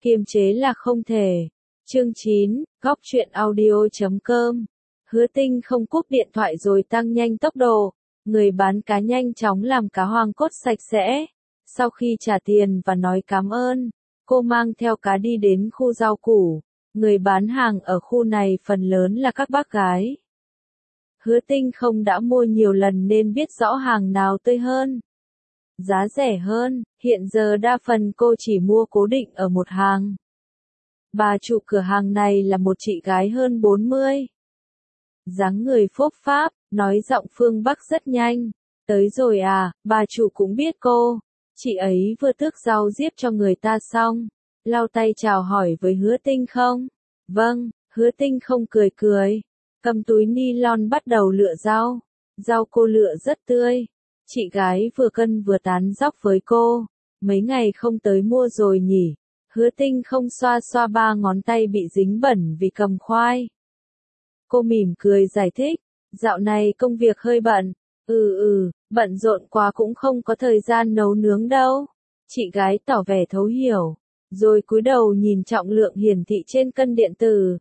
kiềm chế là không thể. Chương 9, góc truyện audio.com. Hứa Tinh không cúp điện thoại rồi tăng nhanh tốc độ. Người bán cá nhanh chóng làm cá hoàng cốt sạch sẽ. Sau khi trả tiền và nói cảm ơn, cô mang theo cá đi đến khu rau củ. Người bán hàng ở khu này phần lớn là các bác gái. Hứa Tinh không đã mua nhiều lần nên biết rõ hàng nào tươi hơn, giá rẻ hơn. Hiện giờ đa phần cô chỉ mua cố định ở một hàng. Bà chủ cửa hàng này là một chị gái hơn 40. Dáng người phốp pháp, nói giọng phương Bắc rất nhanh. Tới rồi à, bà chủ cũng biết cô. Chị ấy vừa tước rau diếp cho người ta xong, lau tay chào hỏi với Hứa Tinh không? Vâng, Hứa Tinh không cười cười, cầm túi ni lon bắt đầu lựa rau. Rau cô lựa rất tươi. Chị gái vừa cân vừa tán dóc với cô. Mấy ngày không tới mua rồi nhỉ? Hứa Tinh không xoa xoa ba ngón tay bị dính bẩn vì cầm khoai. Cô mỉm cười giải thích, dạo này công việc hơi bận. Bận rộn quá cũng không có thời gian nấu nướng đâu. Chị gái tỏ vẻ thấu hiểu, rồi cúi đầu nhìn trọng lượng hiển thị trên cân điện tử.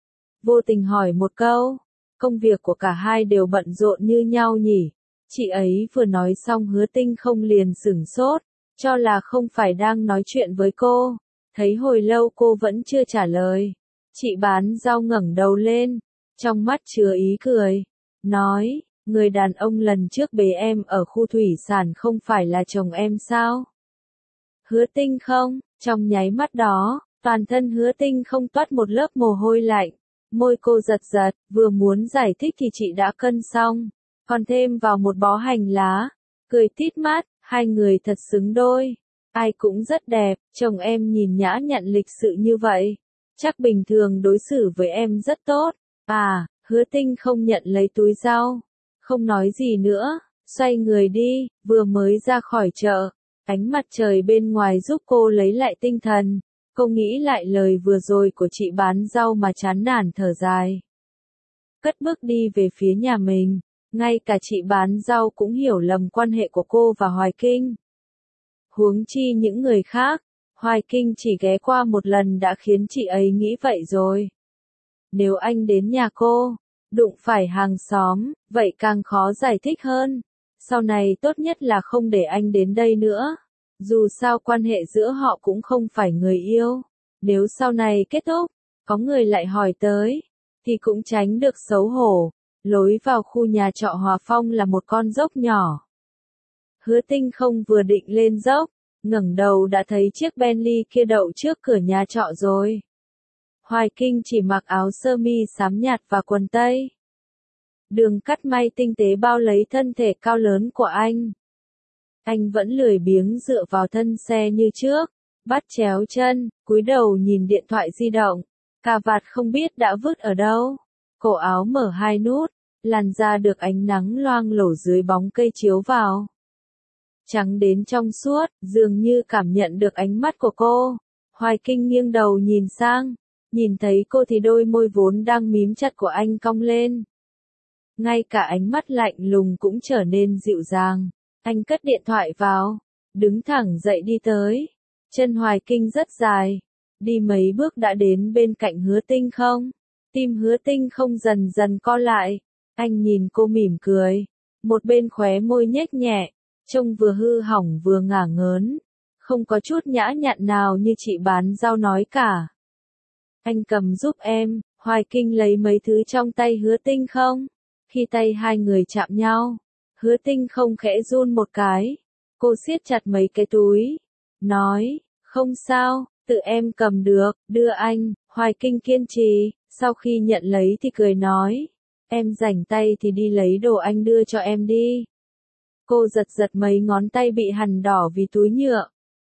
Vô tình hỏi một câu, công việc của cả hai đều bận rộn như nhau nhỉ? Chị ấy vừa nói xong Hứa Tinh không liền sửng sốt, cho là không phải đang nói chuyện với cô. Thấy hồi lâu cô vẫn chưa trả lời, chị bán rau ngẩng đầu lên, trong mắt chứa ý cười, nói, người đàn ông lần trước bế em ở khu thủy sản không phải là chồng em sao? Hứa Tinh không, trong nháy mắt đó, toàn thân Hứa Tinh không toát một lớp mồ hôi lạnh, môi cô giật giật, vừa muốn giải thích thì chị đã cân xong, còn thêm vào một bó hành lá, cười tít mắt, hai người thật xứng đôi. Ai cũng rất đẹp, chồng em nhìn nhã nhặn lịch sự như vậy, chắc bình thường đối xử với em rất tốt. À, Hứa Tinh không nhận lấy túi rau, không nói gì nữa, xoay người đi. Vừa mới ra khỏi chợ, ánh mặt trời bên ngoài giúp cô lấy lại tinh thần. Cô nghĩ lại lời vừa rồi của chị bán rau mà chán nản thở dài, cất bước đi về phía nhà mình. Ngay cả chị bán rau cũng hiểu lầm quan hệ của cô và Hoài Kinh. Huống chi những người khác, Hoài Kinh chỉ ghé qua một lần đã khiến chị ấy nghĩ vậy rồi. Nếu anh đến nhà cô, đụng phải hàng xóm, vậy càng khó giải thích hơn. Sau này tốt nhất là không để anh đến đây nữa. Dù sao quan hệ giữa họ cũng không phải người yêu. Nếu sau này kết thúc, có người lại hỏi tới, thì cũng tránh được xấu hổ. Lối vào khu nhà trọ Hòa Phong là một con dốc nhỏ. Hứa Tinh không vừa định lên dốc, ngẩng đầu đã thấy chiếc Bentley kia đậu trước cửa nhà trọ rồi. Hoài Kinh chỉ mặc áo sơ mi xám nhạt và quần tây. Đường cắt may tinh tế bao lấy thân thể cao lớn của anh. Anh vẫn lười biếng dựa vào thân xe như trước, bắt chéo chân, cúi đầu nhìn điện thoại di động. Cà vạt không biết đã vứt ở đâu. Cổ áo mở hai nút, làn da được ánh nắng loang lổ dưới bóng cây chiếu vào. Trắng đến trong suốt, dường như cảm nhận được ánh mắt của cô. Hoài Kinh nghiêng đầu nhìn sang, nhìn thấy cô thì đôi môi vốn đang mím chặt của anh cong lên. Ngay cả ánh mắt lạnh lùng cũng trở nên dịu dàng. Anh cất điện thoại vào, đứng thẳng dậy đi tới. Chân Hoài Kinh rất dài, đi mấy bước đã đến bên cạnh Hứa Tinh không. Tim Hứa Tinh không dần dần co lại. Anh nhìn cô mỉm cười, một bên khóe môi nhếch nhẹ, trông vừa hư hỏng vừa ngả ngớn, không có chút nhã nhặn nào như chị bán rau nói cả. Anh cầm giúp em. Hoài Kinh lấy mấy thứ trong tay Hứa Tinh không. Khi tay hai người chạm nhau, Hứa Tinh không khẽ run một cái. Cô siết chặt mấy cái túi, nói, không sao, tự em cầm được, đưa anh. Hoài Kinh kiên trì, sau khi nhận lấy thì cười nói, em rảnh tay thì đi lấy đồ anh đưa cho em đi. Cô giật giật mấy ngón tay bị hằn đỏ vì túi nhựa.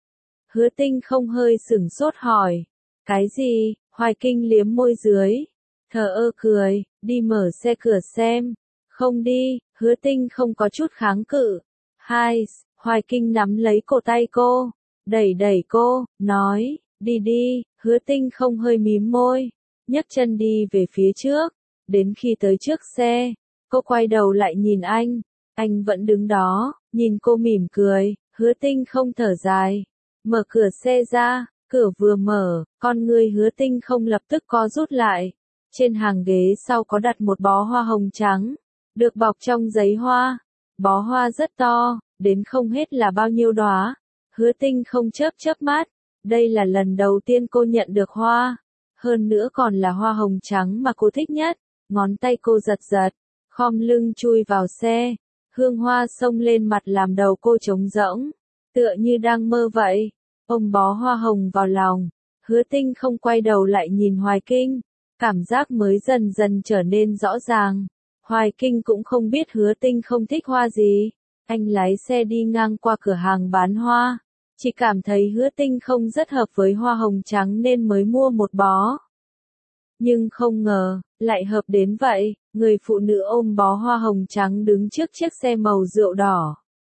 Hứa Tinh không hơi sửng sốt hỏi, cái gì? Hoài Kinh liếm môi dưới, thờ ơ cười, đi mở xe cửa xem. Không đi. Hứa Tinh không có chút kháng cự. Hai, Hoài Kinh nắm lấy cổ tay cô, đẩy đẩy cô, nói, đi đi. Hứa Tinh không hơi mím môi, nhấc chân đi về phía trước. Đến khi tới trước xe, cô quay đầu lại nhìn anh vẫn đứng đó, nhìn cô mỉm cười. Hứa Tinh không thở dài, mở cửa xe ra, Cửa vừa mở, con người Hứa Tinh không lập tức co rút lại. Trên hàng ghế sau có đặt một bó hoa hồng trắng, được bọc trong giấy hoa. Bó hoa rất to, đến không hết là bao nhiêu đóa. Hứa Tinh không chớp mắt, đây là lần đầu tiên cô nhận được hoa. Hơn nữa còn là hoa hồng trắng mà cô thích nhất. Ngón tay cô giật giật, khom lưng chui vào xe. Hương hoa xông lên mặt làm đầu cô trống rỗng, tựa như đang mơ vậy. Ôm bó hoa hồng vào lòng, Hứa Tinh không quay đầu lại nhìn Hoài Kinh. Cảm giác mới dần dần trở nên rõ ràng. Hoài Kinh cũng không biết Hứa Tinh không thích hoa gì. Anh lái xe đi ngang qua cửa hàng bán hoa. Chỉ cảm thấy Hứa Tinh không rất hợp với hoa hồng trắng nên mới mua một bó. Nhưng không ngờ, lại hợp đến vậy. Người phụ nữ ôm bó hoa hồng trắng đứng trước chiếc xe màu rượu đỏ.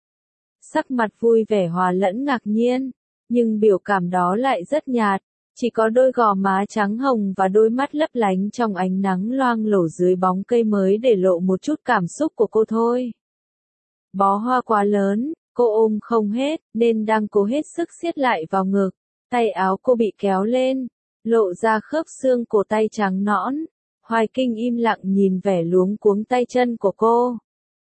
Sắc mặt vui vẻ hòa lẫn ngạc nhiên. Nhưng biểu cảm đó lại rất nhạt. Chỉ có đôi gò má trắng hồng và đôi mắt lấp lánh trong ánh nắng loang lổ dưới bóng cây mới để lộ một chút cảm xúc của cô thôi. Bó hoa quá lớn, cô ôm không hết, nên đang cố hết sức siết lại vào ngực. Tay áo cô bị kéo lên, lộ ra khớp xương cổ tay trắng nõn. Hoài Kinh im lặng nhìn vẻ luống cuống tay chân của cô.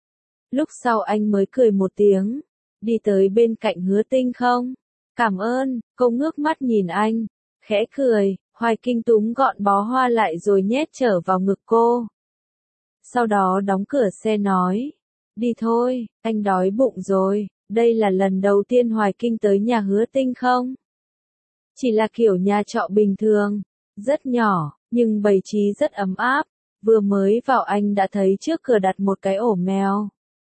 Lúc sau anh mới cười một tiếng, đi tới bên cạnh Hứa Tinh. Không, cảm ơn. Cô ngước mắt nhìn anh, khẽ cười. Hoài Kinh túm gọn bó hoa lại rồi nhét trở vào ngực cô. Sau đó đóng cửa xe nói, đi thôi, anh đói bụng rồi. Đây là lần đầu tiên Hoài Kinh tới nhà Hứa Tinh không? Chỉ là kiểu nhà trọ bình thường, rất nhỏ, nhưng bày trí rất ấm áp. Vừa mới vào anh đã thấy trước cửa đặt một cái ổ mèo.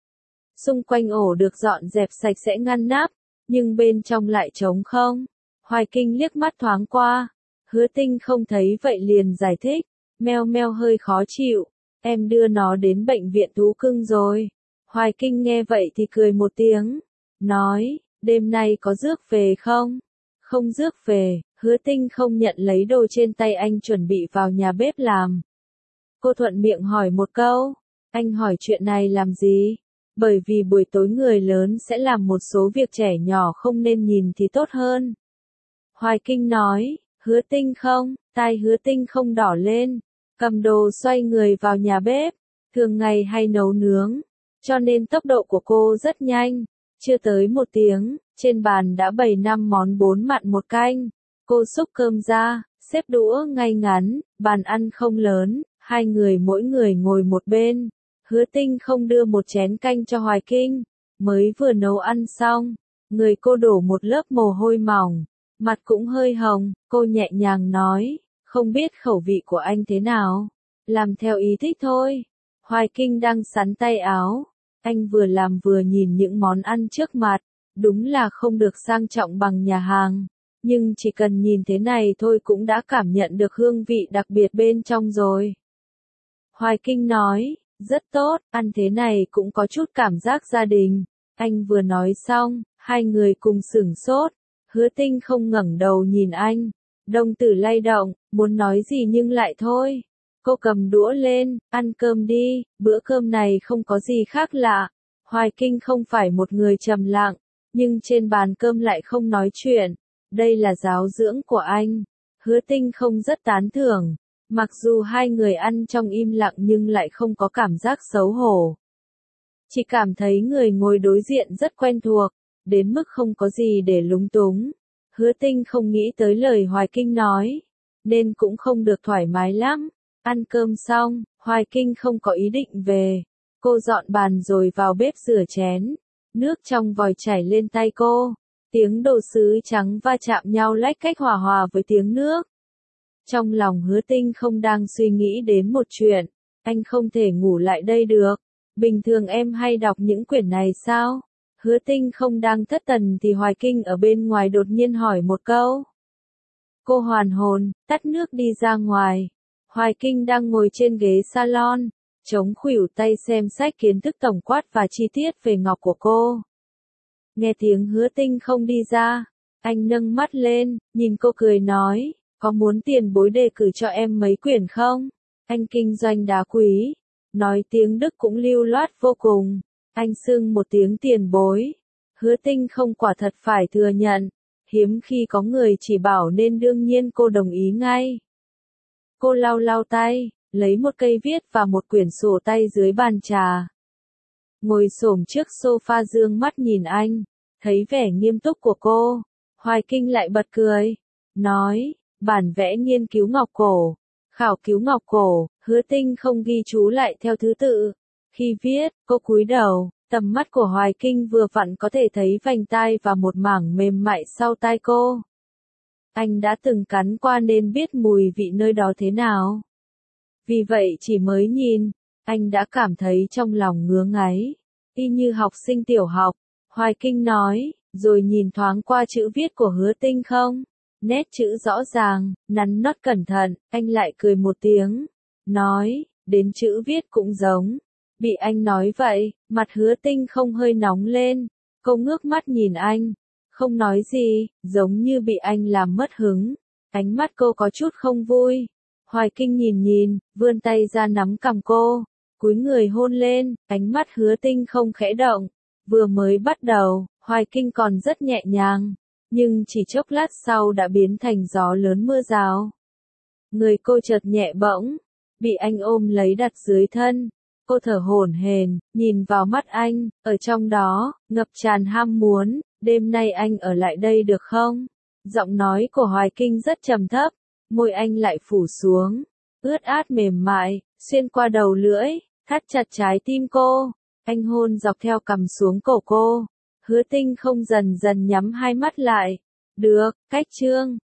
Xung quanh ổ được dọn dẹp sạch sẽ ngăn nắp, nhưng bên trong lại trống không. Hoài Kinh liếc mắt thoáng qua, Hứa Tinh không thấy vậy liền giải thích, meo meo hơi khó chịu, em đưa nó đến bệnh viện thú cưng rồi. Hoài Kinh nghe vậy thì cười một tiếng, nói, đêm nay có rước về không? Không rước về. Hứa Tinh không nhận lấy đồ trên tay anh chuẩn bị vào nhà bếp làm. Cô thuận miệng hỏi một câu, anh hỏi chuyện này làm gì? Bởi vì buổi tối người lớn sẽ làm một số việc trẻ nhỏ không nên nhìn thì tốt hơn. Hoài Kinh nói, Hứa Tinh không, tai Hứa Tinh không đỏ lên, cầm đồ xoay người vào nhà bếp, thường ngày hay nấu nướng, cho nên tốc độ của cô rất nhanh, chưa tới 1 tiếng, trên bàn đã bày 5 món 4 mặn 1 canh. Cô xúc cơm ra, xếp đũa ngay ngắn, bàn ăn không lớn, hai người mỗi người ngồi một bên. Hứa Tinh không đưa một chén canh cho Hoài Kinh, mới vừa nấu ăn xong, người cô đổ một lớp mồ hôi mỏng, mặt cũng hơi hồng, cô nhẹ nhàng nói, không biết khẩu vị của anh thế nào, làm theo ý thích thôi. Hoài Kinh đang sắn tay áo, anh vừa làm vừa nhìn những món ăn trước mặt, đúng là không được sang trọng bằng nhà hàng. Nhưng chỉ cần nhìn thế này thôi cũng đã cảm nhận được hương vị đặc biệt bên trong rồi. Hoài Kinh nói, rất tốt, ăn thế này cũng có chút cảm giác gia đình. Anh vừa nói xong, hai người cùng sửng sốt. Hứa Tinh không ngẩng đầu nhìn anh. Đồng tử lay động, muốn nói gì nhưng lại thôi. Cô cầm đũa lên, ăn cơm đi, bữa cơm này không có gì khác lạ. Hoài Kinh không phải một người trầm lặng, nhưng trên bàn cơm lại không nói chuyện. Đây là giáo dưỡng của anh. Hứa Tinh không rất tán thưởng. Mặc dù hai người ăn trong im lặng nhưng lại không có cảm giác xấu hổ. Chỉ cảm thấy người ngồi đối diện rất quen thuộc, đến mức không có gì để lúng túng. Hứa Tinh không nghĩ tới lời Hoài Kinh nói, nên cũng không được thoải mái lắm. Ăn cơm xong, Hoài Kinh không có ý định về. Cô dọn bàn rồi vào bếp rửa chén. Nước trong vòi chảy lên tay cô. Tiếng đồ sứ trắng va chạm nhau lách cách hòa hòa với tiếng nước. Trong lòng Hứa Tinh không đang suy nghĩ đến một chuyện. Anh không thể ngủ lại đây được. Bình thường em hay đọc những quyển này sao? Hứa Tinh không đang thất thần thì Hoài Kinh ở bên ngoài đột nhiên hỏi một câu. Cô hoàn hồn, tắt nước đi ra ngoài. Hoài Kinh đang ngồi trên ghế salon, chống khuỷu tay xem sách kiến thức tổng quát và chi tiết về ngọc của cô. Nghe tiếng Hứa Tinh không đi ra, anh nâng mắt lên, nhìn cô cười nói, có muốn tiền bối đề cử cho em mấy quyển không? Anh kinh doanh đá quý, nói tiếng Đức cũng lưu loát vô cùng. Anh xưng một tiếng tiền bối. Hứa Tinh không quả thật phải thừa nhận, Hiếm khi có người chỉ bảo nên đương nhiên cô đồng ý ngay. Cô lau lau tay, lấy một cây viết và một quyển sổ tay dưới bàn trà. Ngồi xổm trước sofa dương mắt nhìn anh, thấy vẻ nghiêm túc của cô, Hoài Kinh lại bật cười, nói, bản vẽ nghiên cứu ngọc cổ, khảo cứu ngọc cổ, Hứa Tinh không ghi chú lại theo thứ tự. Khi viết, cô cúi đầu, tầm mắt của Hoài Kinh vừa vặn có thể thấy vành tai và một mảng mềm mại sau tai cô. Anh đã từng cắn qua nên biết mùi vị nơi đó thế nào. Vì vậy chỉ mới nhìn, anh đã cảm thấy trong lòng ngứa ngáy, y như học sinh tiểu học. Hoài Kinh nói, rồi nhìn thoáng qua chữ viết của Hứa Tinh không? Nét chữ rõ ràng, nắn nót cẩn thận, anh lại cười một tiếng, nói, đến chữ viết cũng giống. Bị anh nói vậy, mặt Hứa Tinh không hơi nóng lên, cô ngước mắt nhìn anh, không nói gì, giống như bị anh làm mất hứng. Ánh mắt cô có chút không vui. Hoài Kinh nhìn, vươn tay ra nắm cằm cô, cúi người hôn lên, ánh mắt Hứa Tinh không khẽ động. Vừa mới bắt đầu, Hoài Kinh còn rất nhẹ nhàng, nhưng chỉ chốc lát sau đã biến thành gió lớn mưa rào. Người cô chợt nhẹ bỗng, bị anh ôm lấy đặt dưới thân. Cô thở hổn hển, nhìn vào mắt anh, ở trong đó, ngập tràn ham muốn, đêm nay anh ở lại đây được không? Giọng nói của Hoài Kinh rất trầm thấp, môi anh lại phủ xuống, ướt át mềm mại, xuyên qua đầu lưỡi, thắt chặt trái tim cô. Anh hôn dọc theo cằm xuống cổ cô. Hứa Tinh không dần dần nhắm hai mắt lại. Được, cách chương.